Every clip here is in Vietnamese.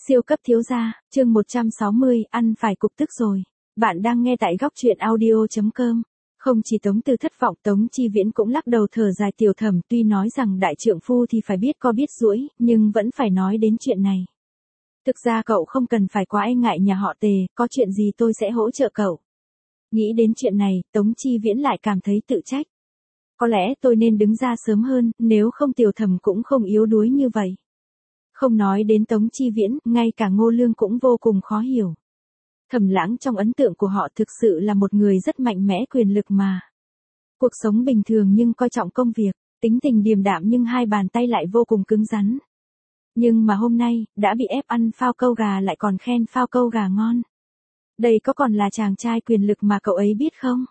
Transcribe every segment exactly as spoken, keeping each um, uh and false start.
Siêu cấp thiếu gia, chương một trăm sáu mươi, ăn phải cục tức rồi. Bạn đang nghe tại góc truyện audio chấm com. Không chỉ Tống Từ thất vọng, Tống Chi Viễn cũng lắc đầu thở dài. Tiểu Thẩm tuy nói rằng đại trượng phu thì phải biết có biết duỗi, nhưng vẫn phải nói đến chuyện này. Thực ra cậu không cần phải quá e ngại nhà họ Tề, có chuyện gì tôi sẽ hỗ trợ cậu. Nghĩ đến chuyện này, Tống Chi Viễn lại cảm thấy tự trách. Có lẽ tôi nên đứng ra sớm hơn, nếu không Tiểu Thẩm cũng không yếu đuối như vậy. Không nói đến Tống Chi Viễn, ngay cả Ngô Lương cũng vô cùng khó hiểu. Thẩm Lãng trong ấn tượng của họ thực sự là một người rất mạnh mẽ quyền lực mà. Cuộc sống bình thường nhưng coi trọng công việc, tính tình điềm đạm nhưng hai bàn tay lại vô cùng cứng rắn. Nhưng mà hôm nay, đã bị ép ăn phao câu gà lại còn khen phao câu gà ngon. Đây có còn là chàng trai quyền lực mà cậu ấy biết không?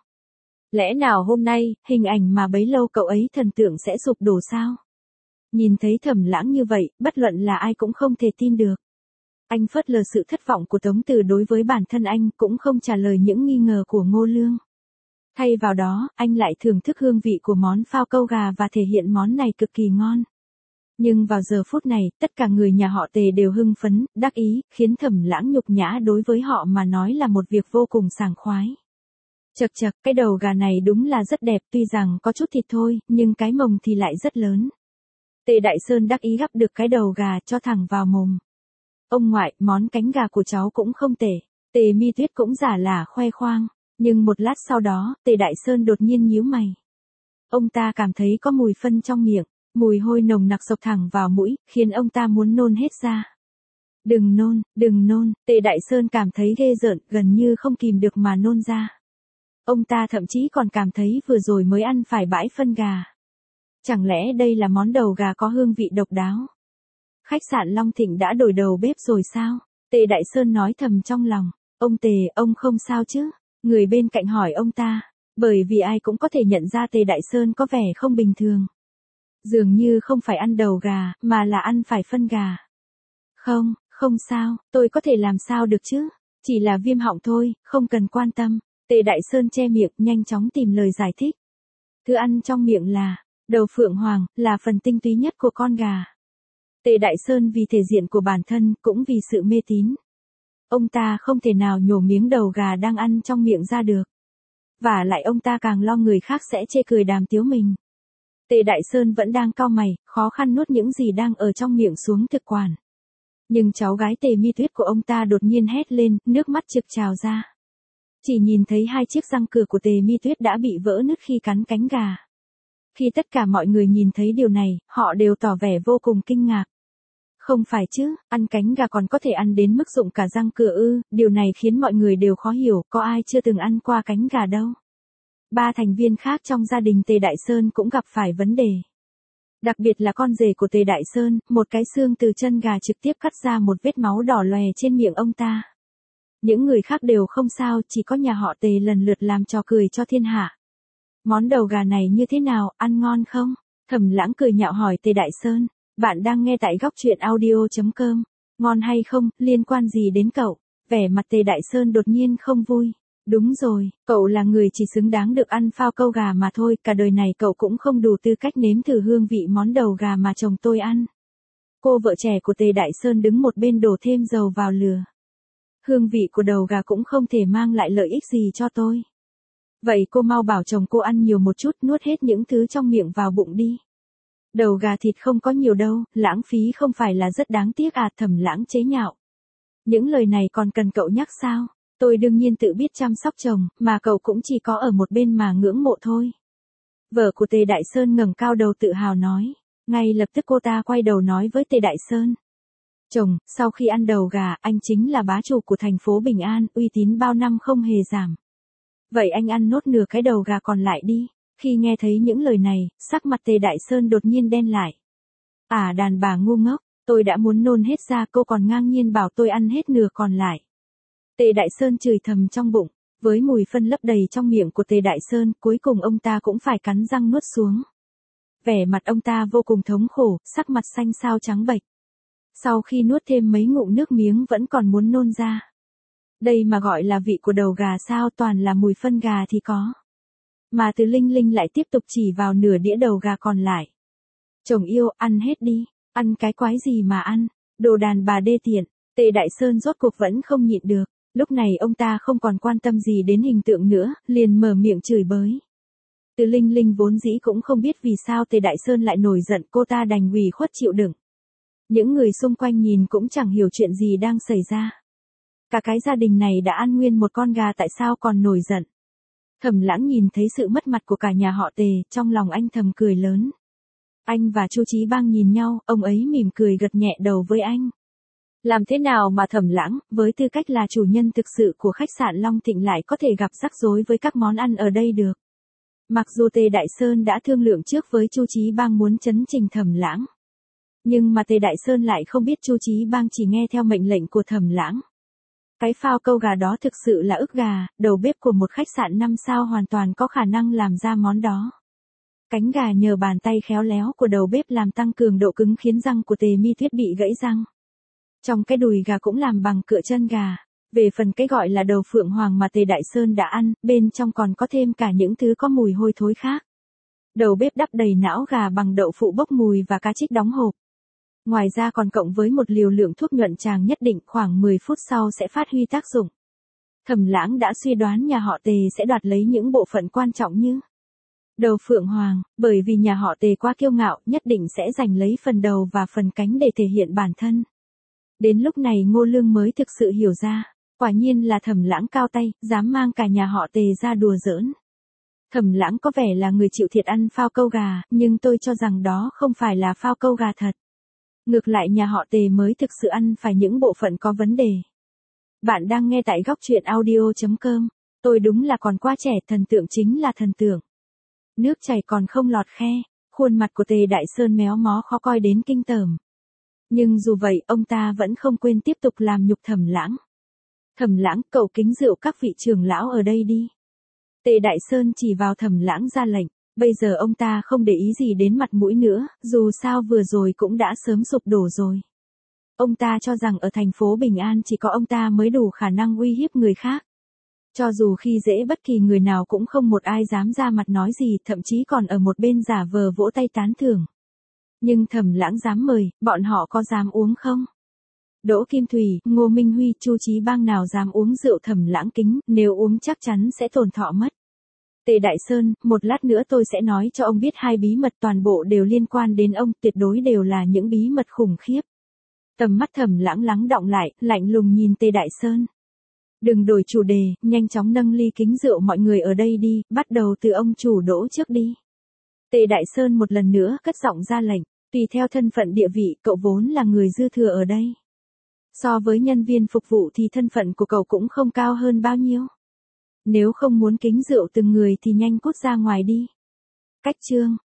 Lẽ nào hôm nay, hình ảnh mà bấy lâu cậu ấy thần tượng sẽ sụp đổ sao? Nhìn thấy Thẩm Lãng như vậy, bất luận là ai cũng không thể tin được. Anh phớt lờ sự thất vọng của Tống Từ đối với bản thân anh, cũng không trả lời những nghi ngờ của Ngô Lương. Thay vào đó, anh lại thưởng thức hương vị của món phao câu gà và thể hiện món này cực kỳ ngon. Nhưng vào giờ phút này, tất cả người nhà họ Tề đều hưng phấn, đắc ý, khiến Thẩm Lãng nhục nhã đối với họ mà nói là một việc vô cùng sảng khoái. Chậc chậc, cái đầu gà này đúng là rất đẹp, tuy rằng có chút thịt thôi, nhưng cái mồng thì lại rất lớn. Tề Đại Sơn đắc ý gắp được cái đầu gà cho thẳng vào mồm. Ông ngoại, món cánh gà của cháu cũng không tệ. Tề Mi Tuyết cũng giả lả khoe khoang. Nhưng một lát sau đó, Tề Đại Sơn đột nhiên nhíu mày. Ông ta cảm thấy có mùi phân trong miệng, mùi hôi nồng nặc xộc thẳng vào mũi, khiến ông ta muốn nôn hết ra. Đừng nôn, đừng nôn, Tề Đại Sơn cảm thấy ghê rợn, gần như không kìm được mà nôn ra. Ông ta thậm chí còn cảm thấy vừa rồi mới ăn phải bãi phân gà. Chẳng lẽ đây là món đầu gà có hương vị độc đáo? Khách sạn Long Thịnh đã đổi đầu bếp rồi sao? Tề Đại Sơn nói thầm trong lòng. Ông Tề, ông không sao chứ? Người bên cạnh hỏi ông ta. Bởi vì ai cũng có thể nhận ra Tề Đại Sơn có vẻ không bình thường. Dường như không phải ăn đầu gà, mà là ăn phải phân gà. Không, không sao, tôi có thể làm sao được chứ? Chỉ là viêm họng thôi, không cần quan tâm. Tề Đại Sơn che miệng, nhanh chóng tìm lời giải thích. Thứ ăn trong miệng là đầu phượng hoàng, là phần tinh túy nhất của con gà. Tề Đại Sơn vì thể diện của bản thân, cũng vì sự mê tín. Ông ta không thể nào nhổ miếng đầu gà đang ăn trong miệng ra được. Và lại ông ta càng lo người khác sẽ chê cười đàm tiếu mình. Tề Đại Sơn vẫn đang cau mày, khó khăn nuốt những gì đang ở trong miệng xuống thực quản. Nhưng cháu gái Tề Mi Tuyết của ông ta đột nhiên hét lên, nước mắt trực trào ra. Chỉ nhìn thấy hai chiếc răng cửa của Tề Mi Tuyết đã bị vỡ nứt khi cắn cánh gà. Khi tất cả mọi người nhìn thấy điều này, họ đều tỏ vẻ vô cùng kinh ngạc. Không phải chứ, ăn cánh gà còn có thể ăn đến mức rụng cả răng cửa ư, điều này khiến mọi người đều khó hiểu, có ai chưa từng ăn qua cánh gà đâu. Ba thành viên khác trong gia đình Tề Đại Sơn cũng gặp phải vấn đề. Đặc biệt là con rể của Tề Đại Sơn, một cái xương từ chân gà trực tiếp cắt ra một vết máu đỏ lòe trên miệng ông ta. Những người khác đều không sao, chỉ có nhà họ Tề lần lượt làm trò cười cho thiên hạ. Món đầu gà này như thế nào, ăn ngon không? Thẩm Lãng cười nhạo hỏi Tề Đại Sơn. Bạn đang nghe tại góc truyện audio chấm com. Ngon hay không, liên quan gì đến cậu? Vẻ mặt Tề Đại Sơn đột nhiên không vui. Đúng rồi, cậu là người chỉ xứng đáng được ăn phao câu gà mà thôi, cả đời này cậu cũng không đủ tư cách nếm thử hương vị món đầu gà mà chồng tôi ăn. Cô vợ trẻ của Tề Đại Sơn đứng một bên đổ thêm dầu vào lửa. Hương vị của đầu gà cũng không thể mang lại lợi ích gì cho tôi. Vậy cô mau bảo chồng cô ăn nhiều một chút, nuốt hết những thứ trong miệng vào bụng đi. Đầu gà thịt không có nhiều đâu, lãng phí không phải là rất đáng tiếc à? Thẩm Lãng chế nhạo. Những lời này còn cần cậu nhắc sao? Tôi đương nhiên tự biết chăm sóc chồng, mà cậu cũng chỉ có ở một bên mà ngưỡng mộ thôi. Vợ của Tề Đại Sơn ngẩng cao đầu tự hào nói. Ngay lập tức cô ta quay đầu nói với Tề Đại Sơn. Chồng, sau khi ăn đầu gà, anh chính là bá chủ của thành phố Bình An, uy tín bao năm không hề giảm. Vậy anh ăn nốt nửa cái đầu gà còn lại đi. Khi nghe thấy những lời này, sắc mặt Tề Đại Sơn đột nhiên đen lại. À đàn bà ngu ngốc, tôi đã muốn nôn hết ra, cô còn ngang nhiên bảo tôi ăn hết nửa còn lại. Tề Đại Sơn chửi thầm trong bụng, với mùi phân lấp đầy trong miệng của Tề Đại Sơn, cuối cùng ông ta cũng phải cắn răng nuốt xuống. Vẻ mặt ông ta vô cùng thống khổ, sắc mặt xanh xao trắng bệch. Sau khi nuốt thêm mấy ngụm nước miếng vẫn còn muốn nôn ra. Đây mà gọi là vị của đầu gà sao, toàn là mùi phân gà thì có. Mà Từ Linh Linh lại tiếp tục chỉ vào nửa đĩa đầu gà còn lại. Chồng yêu, ăn hết đi, ăn cái quái gì mà ăn, đồ đàn bà đê tiện. Tề Đại Sơn rốt cuộc vẫn không nhịn được, lúc này ông ta không còn quan tâm gì đến hình tượng nữa, liền mở miệng chửi bới. Từ Linh Linh vốn dĩ cũng không biết vì sao Tề Đại Sơn lại nổi giận, cô ta đành ủy khuất chịu đựng. Những người xung quanh nhìn cũng chẳng hiểu chuyện gì đang xảy ra. Cả cái gia đình này đã ăn nguyên một con gà tại sao còn nổi giận. Thẩm Lãng nhìn thấy sự mất mặt của cả nhà họ Tề, trong lòng anh thầm cười lớn. Anh và Chu Chí Bang nhìn nhau, ông ấy mỉm cười gật nhẹ đầu với anh. Làm thế nào mà Thẩm Lãng, với tư cách là chủ nhân thực sự của khách sạn Long Thịnh lại có thể gặp rắc rối với các món ăn ở đây được. Mặc dù Tề Đại Sơn đã thương lượng trước với Chu Chí Bang muốn chấn trình Thẩm Lãng. Nhưng mà Tề Đại Sơn lại không biết Chu Chí Bang chỉ nghe theo mệnh lệnh của Thẩm Lãng. Cái phao câu gà đó thực sự là ức gà, đầu bếp của một khách sạn năm sao hoàn toàn có khả năng làm ra món đó. Cánh gà nhờ bàn tay khéo léo của đầu bếp làm tăng cường độ cứng khiến răng của Tề Mi Tuyết bị gãy răng. Trong cái đùi gà cũng làm bằng cựa chân gà. Về phần cái gọi là đầu phượng hoàng mà Tề Đại Sơn đã ăn, bên trong còn có thêm cả những thứ có mùi hôi thối khác. Đầu bếp đắp đầy não gà bằng đậu phụ bốc mùi và cá trích đóng hộp. Ngoài ra còn cộng với một liều lượng thuốc nhuận tràng nhất định, khoảng mười phút sau sẽ phát huy tác dụng. Thẩm Lãng đã suy đoán nhà họ Tề sẽ đoạt lấy những bộ phận quan trọng như đầu phượng hoàng, bởi vì nhà họ Tề quá kiêu ngạo, nhất định sẽ giành lấy phần đầu và phần cánh để thể hiện bản thân. Đến lúc này Ngô Lương mới thực sự hiểu ra, quả nhiên là Thẩm Lãng cao tay, dám mang cả nhà họ Tề ra đùa giỡn. Thẩm Lãng có vẻ là người chịu thiệt ăn phao câu gà, nhưng tôi cho rằng đó không phải là phao câu gà thật. Ngược lại nhà họ Tề mới thực sự ăn phải những bộ phận có vấn đề. Bạn đang nghe tại góc truyện audio chấm com. Tôi đúng là còn quá trẻ, thần tượng chính là thần tượng. Nước chảy còn không lọt khe, khuôn mặt của Tề Đại Sơn méo mó khó coi đến kinh tởm. Nhưng dù vậy, ông ta vẫn không quên tiếp tục làm nhục Thẩm Lãng. Thẩm Lãng, cậu kính rượu các vị trưởng lão ở đây đi. Tề Đại Sơn chỉ vào Thẩm Lãng ra lệnh. Bây giờ ông ta không để ý gì đến mặt mũi nữa, dù sao vừa rồi cũng đã sớm sụp đổ rồi. Ông ta cho rằng ở thành phố Bình An chỉ có ông ta mới đủ khả năng uy hiếp người khác. Cho dù khi dễ bất kỳ người nào cũng không một ai dám ra mặt nói gì, thậm chí còn ở một bên giả vờ vỗ tay tán thưởng. Nhưng Thẩm Lãng dám mời, bọn họ có dám uống không? Đỗ Kim Thùy, Ngô Minh Huy, Chu Chí Bang nào dám uống rượu Thẩm Lãng kính, nếu uống chắc chắn sẽ tổn thọ mất. Tề Đại Sơn, một lát nữa tôi sẽ nói cho ông biết hai bí mật, toàn bộ đều liên quan đến ông, tuyệt đối đều là những bí mật khủng khiếp. Tầm mắt Thẩm Lãng lắng đọng lại, lạnh lùng nhìn Tề Đại Sơn. Đừng đổi chủ đề, nhanh chóng nâng ly kính rượu mọi người ở đây đi, bắt đầu từ ông chủ Đỗ trước đi. Tề Đại Sơn một lần nữa cất giọng ra lệnh, tùy theo thân phận địa vị, cậu vốn là người dư thừa ở đây. So với nhân viên phục vụ thì thân phận của cậu cũng không cao hơn bao nhiêu. Nếu không muốn kính rượu từng người thì nhanh cút ra ngoài đi. Cách chương.